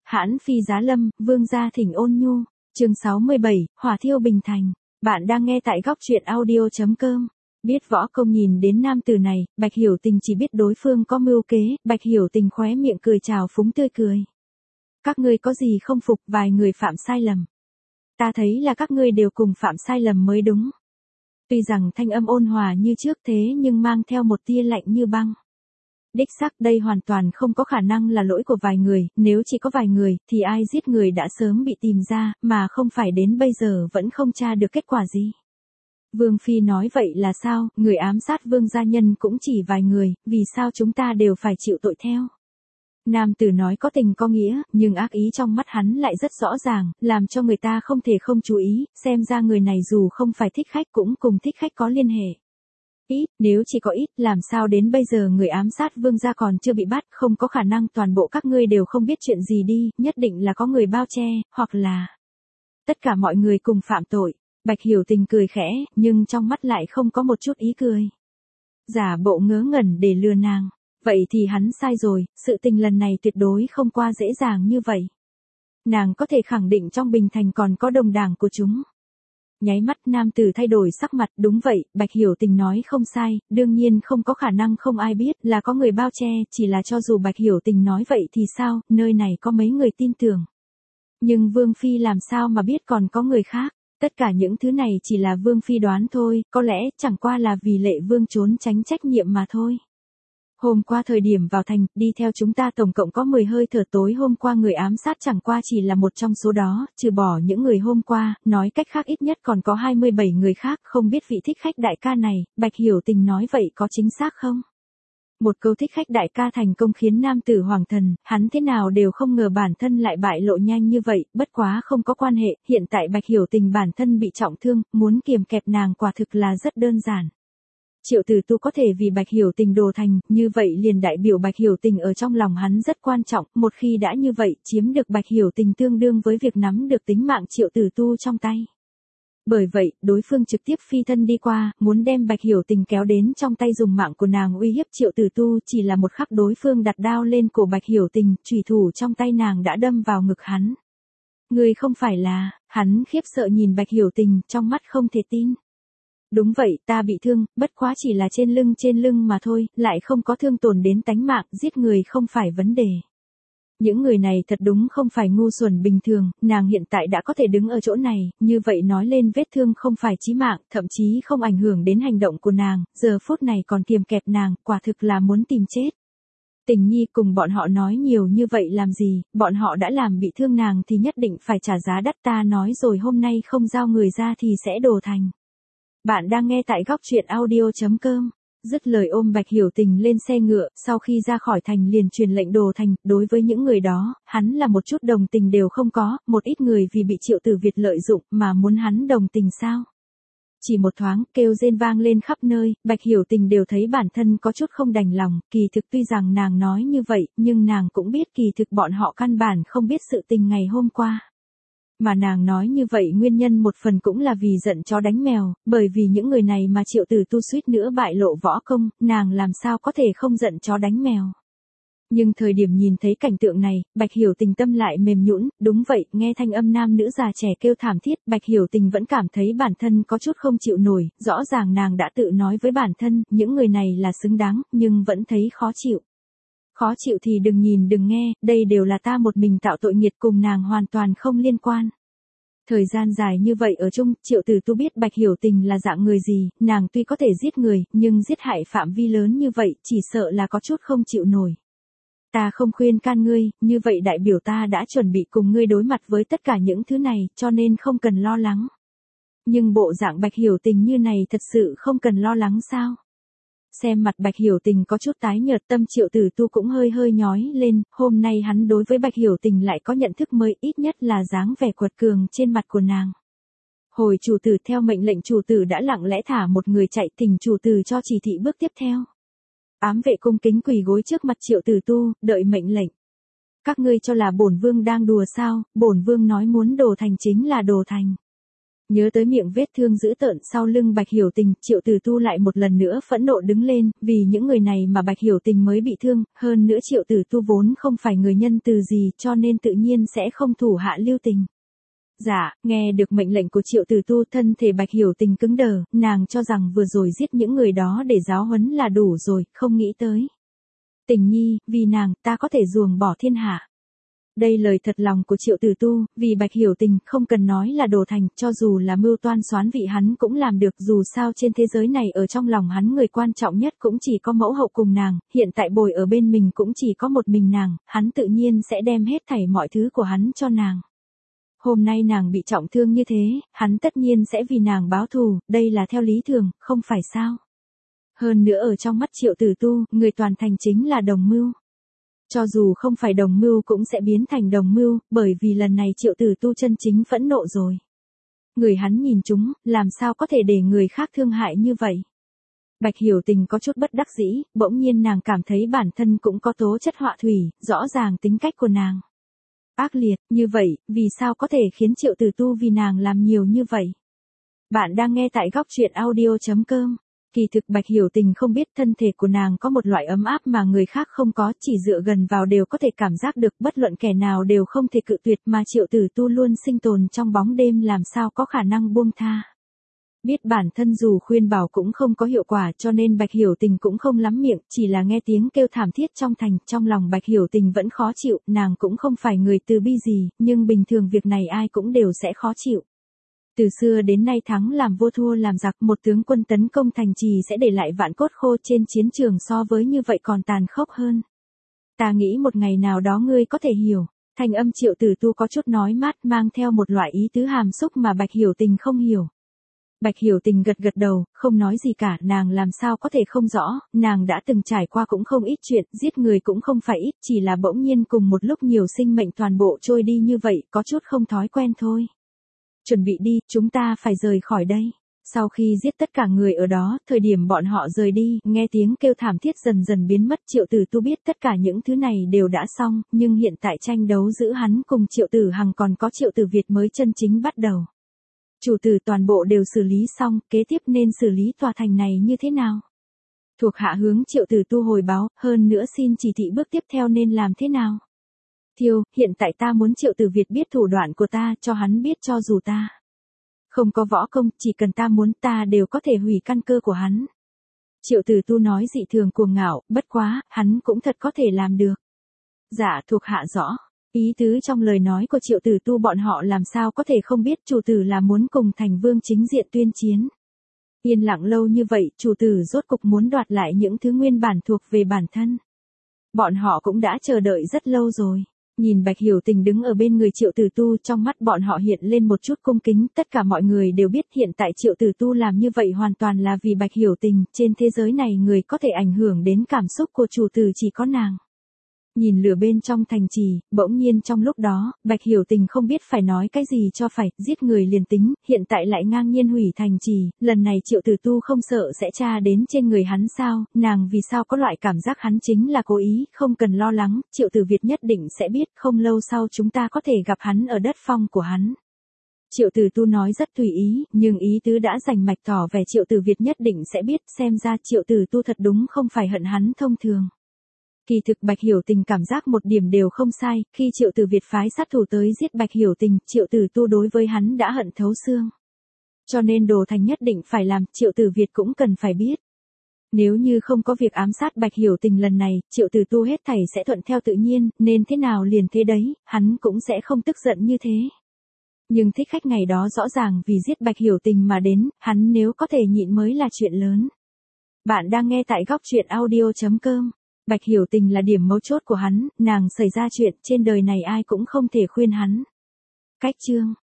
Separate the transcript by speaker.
Speaker 1: Hãn phi giá lâm, vương gia thỉnh ôn nhu. Chương 67, hỏa thiêu Bình Thành. Bạn đang nghe tại góc truyện audio.com. Biết võ công nhìn đến nam tử này, Bạch Hiểu Tình chỉ biết đối phương có mưu kế, Bạch Hiểu Tình khóe miệng cười chào phúng tươi cười. Các ngươi có gì không phục, vài người phạm sai lầm. Ta thấy là các ngươi đều cùng phạm sai lầm mới đúng. Tuy rằng thanh âm ôn hòa như trước thế nhưng mang theo một tia lạnh như băng. Đích xác đây hoàn toàn không có khả năng là lỗi của vài người, nếu chỉ có vài người, thì ai giết người đã sớm bị tìm ra, mà không phải đến bây giờ vẫn không tra được kết quả gì. Vương Phi nói vậy là sao, người ám sát Vương gia nhân cũng chỉ vài người, vì sao chúng ta đều phải chịu tội theo. Nam tử nói có tình có nghĩa, nhưng ác ý trong mắt hắn lại rất rõ ràng, làm cho người ta không thể không chú ý, xem ra người này dù không phải thích khách cũng cùng thích khách có liên hệ. Ít, nếu chỉ có ít, làm sao đến bây giờ người ám sát Vương gia còn chưa bị bắt, không có khả năng toàn bộ các ngươi đều không biết chuyện gì đi, nhất định là có người bao che, hoặc là tất cả mọi người cùng phạm tội. Bạch Hiểu Tình cười khẽ, nhưng trong mắt lại không có một chút ý cười. Giả bộ ngớ ngẩn để lừa nàng. Vậy thì hắn sai rồi, sự tình lần này tuyệt đối không qua dễ dàng như vậy. Nàng có thể khẳng định trong Bình Thành còn có đồng đảng của chúng. Nháy mắt nam tử thay đổi sắc mặt, đúng vậy, Bạch Hiểu Tình nói không sai, đương nhiên không có khả năng không ai biết là có người bao che, chỉ là cho dù Bạch Hiểu Tình nói vậy thì sao, nơi này có mấy người tin tưởng. Nhưng Vương Phi làm sao mà biết còn có người khác, tất cả những thứ này chỉ là Vương Phi đoán thôi, có lẽ chẳng qua là vì Lệ Vương trốn tránh trách nhiệm mà thôi. Hôm qua thời điểm vào thành, đi theo chúng ta tổng cộng có 10 hơi thở, tối hôm qua người ám sát chẳng qua chỉ là một trong số đó, trừ bỏ những người hôm qua, nói cách khác ít nhất còn có 27 người khác, không biết vị thích khách đại ca này, Bạch Hiểu Tình nói vậy có chính xác không? Một câu thích khách đại ca thành công khiến nam tử hoàng thần, hắn thế nào đều không ngờ bản thân lại bại lộ nhanh như vậy, bất quá không có quan hệ, hiện tại Bạch Hiểu Tình bản thân bị trọng thương, muốn kiềm kẹp nàng quả thực là rất đơn giản. Triệu Tử Tu có thể vì Bạch Hiểu Tình đồ thành, như vậy liền đại biểu Bạch Hiểu Tình ở trong lòng hắn rất quan trọng, một khi đã như vậy, chiếm được Bạch Hiểu Tình tương đương với việc nắm được tính mạng Triệu Tử Tu trong tay. Bởi vậy, đối phương trực tiếp phi thân đi qua, muốn đem Bạch Hiểu Tình kéo đến trong tay dùng mạng của nàng uy hiếp Triệu Tử Tu, chỉ là một khắc đối phương đặt đao lên cổ Bạch Hiểu Tình, chủy thủ trong tay nàng đã đâm vào ngực hắn. Người không phải là, hắn khiếp sợ nhìn Bạch Hiểu Tình, trong mắt không thể tin. Đúng vậy, ta bị thương, bất quá chỉ là trên lưng mà thôi, lại không có thương tổn đến tánh mạng, giết người không phải vấn đề. Những người này thật đúng không phải ngu xuẩn bình thường, nàng hiện tại đã có thể đứng ở chỗ này, như vậy nói lên vết thương không phải chí mạng, thậm chí không ảnh hưởng đến hành động của nàng, giờ phút này còn kiềm kẹp nàng, quả thực là muốn tìm chết. Tình Nhi cùng bọn họ nói nhiều như vậy làm gì, bọn họ đã làm bị thương nàng thì nhất định phải trả giá đắt, ta nói rồi hôm nay không giao người ra thì sẽ đổ thành. Bạn đang nghe tại góc truyện audio.com. Dứt lời ôm Bạch Hiểu Tình lên xe ngựa, sau khi ra khỏi thành liền truyền lệnh đồ thành, đối với những người đó, hắn là một chút đồng tình đều không có, một ít người vì bị Triệu Tử Việt lợi dụng mà muốn hắn đồng tình sao. Chỉ một thoáng, kêu rên vang lên khắp nơi, Bạch Hiểu Tình đều thấy bản thân có chút không đành lòng, kỳ thực tuy rằng nàng nói như vậy, nhưng nàng cũng biết kỳ thực bọn họ căn bản không biết sự tình ngày hôm qua. Mà nàng nói như vậy nguyên nhân một phần cũng là vì giận chó đánh mèo, bởi vì những người này mà Triệu Tử Tu suýt nữa bại lộ võ công, nàng làm sao có thể không giận chó đánh mèo. Nhưng thời điểm nhìn thấy cảnh tượng này, Bạch Hiểu Tình tâm lại mềm nhũn, đúng vậy, nghe thanh âm nam nữ già trẻ kêu thảm thiết, Bạch Hiểu Tình vẫn cảm thấy bản thân có chút không chịu nổi, rõ ràng nàng đã tự nói với bản thân, những người này là xứng đáng, nhưng vẫn thấy khó chịu. Khó chịu thì đừng nhìn đừng nghe, đây đều là ta một mình tạo tội nghiệt, cùng nàng hoàn toàn không liên quan. Thời gian dài như vậy ở chung, Triệu Tử Tu biết Bạch Hiểu Tình là dạng người gì, nàng tuy có thể giết người, nhưng giết hại phạm vi lớn như vậy, chỉ sợ là có chút không chịu nổi. Ta không khuyên can ngươi, như vậy đại biểu ta đã chuẩn bị cùng ngươi đối mặt với tất cả những thứ này, cho nên không cần lo lắng. Nhưng bộ dạng Bạch Hiểu Tình như này thật sự không cần lo lắng sao? Xem mặt Bạch Hiểu Tình có chút tái nhợt, tâm Triệu Tử Tu cũng hơi hơi nhói lên, hôm nay hắn đối với Bạch Hiểu Tình lại có nhận thức mới, ít nhất là dáng vẻ quật cường trên mặt của nàng. Hồi chủ tử theo mệnh lệnh chủ tử đã lặng lẽ thả một người chạy, thỉnh chủ tử cho chỉ thị bước tiếp theo. Ám vệ cung kính quỳ gối trước mặt Triệu Tử Tu, đợi mệnh lệnh. Các ngươi cho là bổn vương đang đùa sao, bổn vương nói muốn đồ thành chính là đồ thành. Nhớ tới miệng vết thương dữ tợn sau lưng Bạch Hiểu Tình, Triệu Tử Tu lại một lần nữa phẫn nộ đứng lên, vì những người này mà Bạch Hiểu Tình mới bị thương, hơn nữa Triệu Tử Tu vốn không phải người nhân từ gì cho nên tự nhiên sẽ không thủ hạ lưu tình. Dạ, nghe được mệnh lệnh của Triệu Tử Tu, thân thể Bạch Hiểu Tình cứng đờ, nàng cho rằng vừa rồi giết những người đó để giáo huấn là đủ rồi, không nghĩ tới. Tình nhi, vì nàng, ta có thể ruồng bỏ thiên hạ. Đây lời thật lòng của Triệu Tử Tu, vì Bạch Hiểu Tình không cần nói là đồ thành, cho dù là mưu toan xoán vị hắn cũng làm được, dù sao trên thế giới này ở trong lòng hắn người quan trọng nhất cũng chỉ có mẫu hậu cùng nàng, hiện tại bồi ở bên mình cũng chỉ có một mình nàng, hắn tự nhiên sẽ đem hết thảy mọi thứ của hắn cho nàng. Hôm nay nàng bị trọng thương như thế, hắn tất nhiên sẽ vì nàng báo thù, đây là theo lý thường, không phải sao? Hơn nữa ở trong mắt Triệu Tử Tu, người toàn thành chính là đồng mưu. Cho dù không phải đồng mưu cũng sẽ biến thành đồng mưu, bởi vì lần này Triệu Tử Tu chân chính phẫn nộ rồi. Người hắn nhìn chúng, làm sao có thể để người khác thương hại như vậy? Bạch Hiểu Tình có chút bất đắc dĩ, bỗng nhiên nàng cảm thấy bản thân cũng có tố chất họa thủy, rõ ràng tính cách của nàng ác liệt, như vậy, vì sao có thể khiến Triệu Tử Tu vì nàng làm nhiều như vậy? Bạn đang nghe tại góc truyện audio.com. Kỳ thực Bạch Hiểu Tình không biết thân thể của nàng có một loại ấm áp mà người khác không có, chỉ dựa gần vào đều có thể cảm giác được, bất luận kẻ nào đều không thể cự tuyệt, mà Triệu Tử Tu luôn sinh tồn trong bóng đêm làm sao có khả năng buông tha. Biết bản thân dù khuyên bảo cũng không có hiệu quả cho nên Bạch Hiểu Tình cũng không lắm miệng, chỉ là nghe tiếng kêu thảm thiết trong thành, trong lòng Bạch Hiểu Tình vẫn khó chịu, nàng cũng không phải người từ bi gì, nhưng bình thường việc này ai cũng đều sẽ khó chịu. Từ xưa đến nay thắng làm vua thua làm giặc, một tướng quân tấn công thành trì sẽ để lại vạn cốt khô trên chiến trường, so với như vậy còn tàn khốc hơn. Ta nghĩ một ngày nào đó ngươi có thể hiểu. Thanh âm Triệu Tử Tu có chút nói mát, mang theo một loại ý tứ hàm xúc mà Bạch Hiểu Tình không hiểu. Bạch Hiểu Tình gật gật đầu, không nói gì cả, nàng làm sao có thể không rõ, nàng đã từng trải qua cũng không ít chuyện, giết người cũng không phải ít, chỉ là bỗng nhiên cùng một lúc nhiều sinh mệnh toàn bộ trôi đi như vậy, có chút không thói quen thôi. Chuẩn bị đi, chúng ta phải rời khỏi đây. Sau khi giết tất cả người ở đó, thời điểm bọn họ rời đi, nghe tiếng kêu thảm thiết dần dần biến mất, Triệu Tử Tu biết tất cả những thứ này đều đã xong, nhưng hiện tại tranh đấu giữa hắn cùng Triệu Tử Hằng còn có Triệu Tử Việt mới chân chính bắt đầu. Chủ tử toàn bộ đều xử lý xong, kế tiếp nên xử lý tòa thành này như thế nào? Thuộc hạ hướng Triệu Tử Tu hồi báo, hơn nữa xin chỉ thị bước tiếp theo nên làm thế nào? Thiêu, hiện tại ta muốn Triệu Tử Việt biết thủ đoạn của ta, cho hắn biết cho dù ta không có võ công, chỉ cần ta muốn ta đều có thể hủy căn cơ của hắn. Triệu Tử Tu nói dị thường cuồng ngạo, bất quá, hắn cũng thật có thể làm được. Dạ, thuộc hạ rõ. Ý tứ trong lời nói của Triệu Tử Tu bọn họ làm sao có thể không biết, chủ tử là muốn cùng thành vương chính diện tuyên chiến. Yên lặng lâu như vậy, chủ tử rốt cục muốn đoạt lại những thứ nguyên bản thuộc về bản thân. Bọn họ cũng đã chờ đợi rất lâu rồi. Nhìn Bạch Hiểu Tình đứng ở bên người Triệu Tử Tu, trong mắt bọn họ hiện lên một chút cung kính, tất cả mọi người đều biết hiện tại Triệu Tử Tu làm như vậy hoàn toàn là vì Bạch Hiểu Tình, trên thế giới này người có thể ảnh hưởng đến cảm xúc của chủ tử chỉ có nàng. Nhìn lửa bên trong thành trì, bỗng nhiên trong lúc đó, Bạch Hiểu Tình không biết phải nói cái gì cho phải, giết người liền tính, hiện tại lại ngang nhiên hủy thành trì, lần này Triệu Tử Tu không sợ sẽ tra đến trên người hắn sao, nàng vì sao có loại cảm giác hắn chính là cố ý, không cần lo lắng, Triệu Tử Việt nhất định sẽ biết, không lâu sau chúng ta có thể gặp hắn ở đất phong của hắn. Triệu Tử Tu nói rất tùy ý, nhưng ý tứ đã rành mạch tỏ vẻ Triệu Tử Việt nhất định sẽ biết, xem ra Triệu Tử Tu thật đúng không phải hận hắn thông thường. Kỳ thực Bạch Hiểu Tình cảm giác một điểm đều không sai, khi Triệu Tử Việt phái sát thủ tới giết Bạch Hiểu Tình, Triệu Tử Tu đối với hắn đã hận thấu xương. Cho nên đồ thành nhất định phải làm, Triệu Tử Việt cũng cần phải biết. Nếu như không có việc ám sát Bạch Hiểu Tình lần này, Triệu Tử Tu hết thảy sẽ thuận theo tự nhiên, nên thế nào liền thế đấy, hắn cũng sẽ không tức giận như thế. Nhưng thích khách ngày đó rõ ràng vì giết Bạch Hiểu Tình mà đến, hắn nếu có thể nhịn mới là chuyện lớn. Bạn đang nghe tại góc truyện audio.com. Bạch Hiểu Tình là điểm mấu chốt của hắn, nàng xảy ra chuyện trên đời này ai cũng không thể khuyên hắn. Cách chương